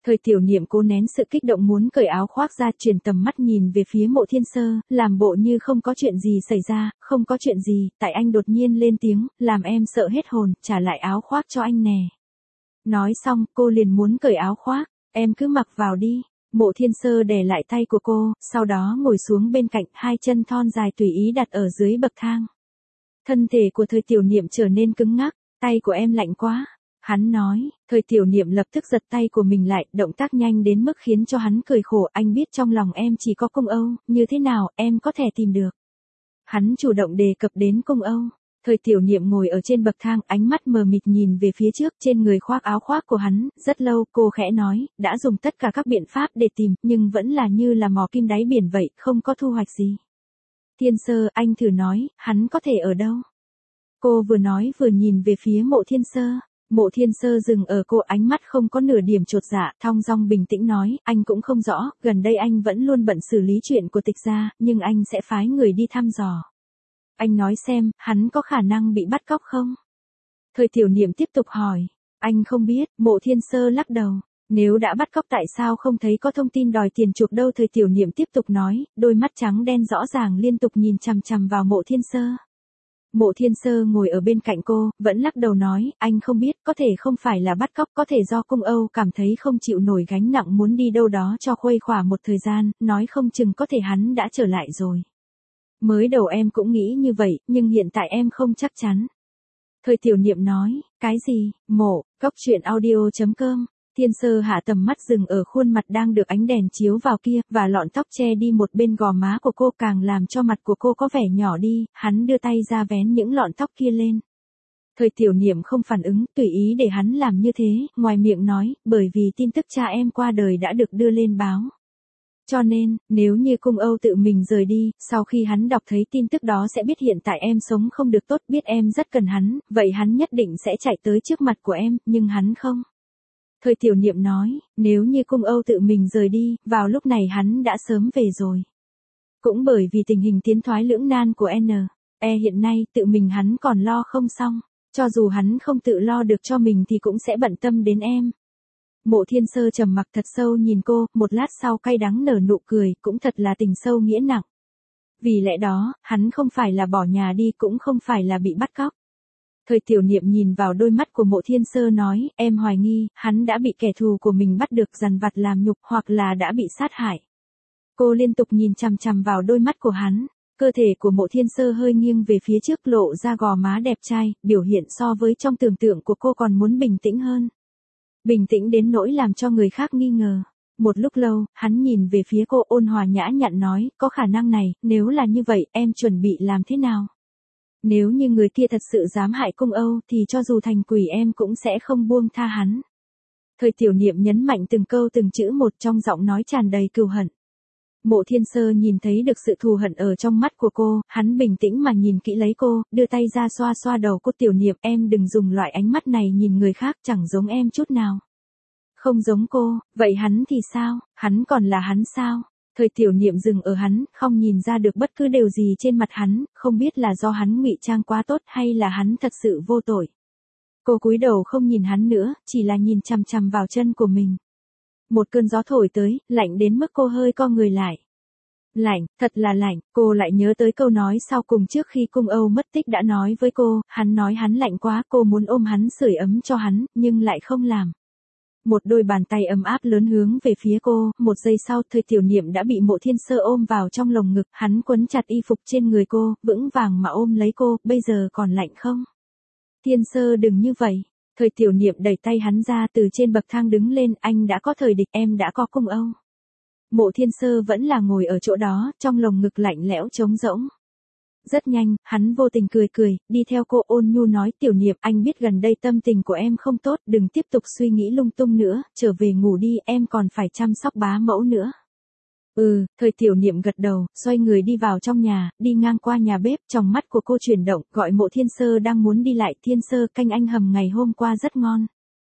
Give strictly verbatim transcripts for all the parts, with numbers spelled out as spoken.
Thời tiểu niệm cố nén sự kích động muốn cởi áo khoác ra, chuyển tầm mắt nhìn về phía Mộ Thiên Sơ, làm bộ như không có chuyện gì xảy ra, không có chuyện gì, tại anh đột nhiên lên tiếng, làm em sợ hết hồn, trả lại áo khoác cho anh nè. Nói xong, cô liền muốn cởi áo khoác, em cứ mặc vào đi. Mộ Thiên Sơ đè lại tay của cô, sau đó ngồi xuống bên cạnh, hai chân thon dài tùy ý đặt ở dưới bậc thang. Thân thể của thời tiểu niệm trở nên cứng ngắc, tay của em lạnh quá. Hắn nói, thời tiểu niệm lập tức giật tay của mình lại, động tác nhanh đến mức khiến cho hắn cười khổ, anh biết trong lòng em chỉ có Cung Âu, như thế nào, em có thể tìm được. Hắn chủ động đề cập đến Cung Âu. Thời tiểu niệm ngồi ở trên bậc thang, ánh mắt mờ mịt nhìn về phía trước, trên người khoác áo khoác của hắn, rất lâu, cô khẽ nói, đã dùng tất cả các biện pháp để tìm, nhưng vẫn là như là mò kim đáy biển vậy, không có thu hoạch gì. Thiên Sơ, anh thử nói, hắn có thể ở đâu? Cô vừa nói vừa nhìn về phía Mộ Thiên Sơ. Mộ Thiên Sơ dừng ở cô, ánh mắt không có nửa điểm chột dạ, thong dong bình tĩnh nói, anh cũng không rõ, gần đây anh vẫn luôn bận xử lý chuyện của Tịch gia, nhưng anh sẽ phái người đi thăm dò. Anh nói xem, hắn có khả năng bị bắt cóc không? Thời tiểu niệm tiếp tục hỏi, anh không biết, Mộ Thiên Sơ lắc đầu, nếu đã bắt cóc tại sao không thấy có thông tin đòi tiền chuộc đâu? Thời tiểu niệm tiếp tục nói, đôi mắt trắng đen rõ ràng liên tục nhìn chằm chằm vào Mộ Thiên Sơ. Mộ Thiên Sơ ngồi ở bên cạnh cô, vẫn lắc đầu nói, anh không biết, có thể không phải là bắt cóc, có thể do Cung Âu cảm thấy không chịu nổi gánh nặng muốn đi đâu đó cho khuây khỏa một thời gian, nói không chừng có thể hắn đã trở lại rồi. Mới đầu em cũng nghĩ như vậy, nhưng hiện tại em không chắc chắn. Thời tiểu niệm nói, cái gì, Mộ, góc chuyện audio chấm com. Thiên Sơ hạ tầm mắt dừng ở khuôn mặt đang được ánh đèn chiếu vào kia, và lọn tóc che đi một bên gò má của cô, càng làm cho mặt của cô có vẻ nhỏ đi, hắn đưa tay ra vén những lọn tóc kia lên. Thời tiểu niệm không phản ứng, tùy ý để hắn làm như thế, ngoài miệng nói, bởi vì tin tức cha em qua đời đã được đưa lên báo. Cho nên, nếu như Cung Âu tự mình rời đi, sau khi hắn đọc thấy tin tức đó sẽ biết hiện tại em sống không được tốt, biết em rất cần hắn, vậy hắn nhất định sẽ chạy tới trước mặt của em, nhưng hắn không. Thời tiểu niệm nói, nếu như Cung Âu tự mình rời đi, vào lúc này hắn đã sớm về rồi. Cũng bởi vì tình hình tiến thoái lưỡng nan của N. E hiện nay, tự mình hắn còn lo không xong, cho dù hắn không tự lo được cho mình thì cũng sẽ bận tâm đến em. Mộ Thiên Sơ trầm mặc thật sâu nhìn cô, một lát sau cay đắng nở nụ cười, cũng thật là tình sâu nghĩa nặng. Vì lẽ đó, hắn không phải là bỏ nhà đi, cũng không phải là bị bắt cóc. Thời tiểu niệm nhìn vào đôi mắt của Mộ Thiên Sơ nói, em hoài nghi, hắn đã bị kẻ thù của mình bắt được dằn vặt làm nhục, hoặc là đã bị sát hại. Cô liên tục nhìn chằm chằm vào đôi mắt của hắn, cơ thể của Mộ Thiên Sơ hơi nghiêng về phía trước, lộ ra gò má đẹp trai, biểu hiện so với trong tưởng tượng của cô còn muốn bình tĩnh hơn. Bình tĩnh đến nỗi làm cho người khác nghi ngờ. Một lúc lâu, hắn nhìn về phía cô, ôn hòa nhã nhặn nói, có khả năng này, nếu là như vậy, em chuẩn bị làm thế nào? Nếu như người kia thật sự dám hại Cung Âu, thì cho dù thành quỷ em cũng sẽ không buông tha hắn. Thời tiểu niệm nhấn mạnh từng câu từng chữ một, trong giọng nói tràn đầy cừu hận. Mộ Thiên Sơ nhìn thấy được sự thù hận ở trong mắt của cô, hắn bình tĩnh mà nhìn kỹ lấy cô, đưa tay ra xoa xoa đầu cô. Tiểu niệm, em đừng dùng loại ánh mắt này nhìn người khác, chẳng giống em chút nào. Không giống cô, vậy hắn thì sao, hắn còn là hắn sao? Thời tiểu niệm dừng ở hắn, không nhìn ra được bất cứ điều gì trên mặt hắn, không biết là do hắn ngụy trang quá tốt hay là hắn thật sự vô tội. Cô cúi đầu không nhìn hắn nữa, chỉ là nhìn chằm chằm vào chân của mình. Một cơn gió thổi tới, lạnh đến mức cô hơi co người lại. Lạnh, thật là lạnh, cô lại nhớ tới câu nói sau cùng trước khi Cung Âu mất tích đã nói với cô, hắn nói hắn lạnh quá, cô muốn ôm hắn sưởi ấm cho hắn, nhưng lại không làm. Một đôi bàn tay ấm áp lớn hướng về phía cô, một giây sau, thời tiểu niệm đã bị Mộ Thiên Sơ ôm vào trong lồng ngực, hắn quấn chặt y phục trên người cô, vững vàng mà ôm lấy cô, bây giờ còn lạnh không? Thiên Sơ đừng như vậy. Thời tiểu niệm đẩy tay hắn ra, từ trên bậc thang đứng lên, anh đã có thời địch, em đã có Cung Âu. Mộ Thiên Sơ vẫn là ngồi ở chỗ đó, trong lồng ngực lạnh lẽo trống rỗng. Rất nhanh, hắn vô tình cười cười, đi theo cô, ôn nhu nói, tiểu niệm, anh biết gần đây tâm tình của em không tốt, đừng tiếp tục suy nghĩ lung tung nữa, trở về ngủ đi, em còn phải chăm sóc bá mẫu nữa. Ừ, thời tiểu niệm gật đầu, xoay người đi vào trong nhà, đi ngang qua nhà bếp, trong mắt của cô chuyển động, gọi Mộ Thiên Sơ đang muốn đi lại, Thiên Sơ, canh anh hầm ngày hôm qua rất ngon.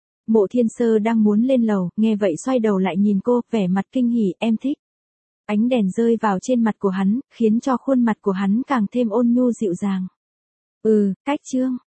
Mộ Thiên Sơ đang muốn lên lầu, nghe vậy xoay đầu lại nhìn cô, vẻ mặt kinh hỉ, em thích. Ánh đèn rơi vào trên mặt của hắn, khiến cho khuôn mặt của hắn càng thêm ôn nhu dịu dàng. Ừ, cách chương.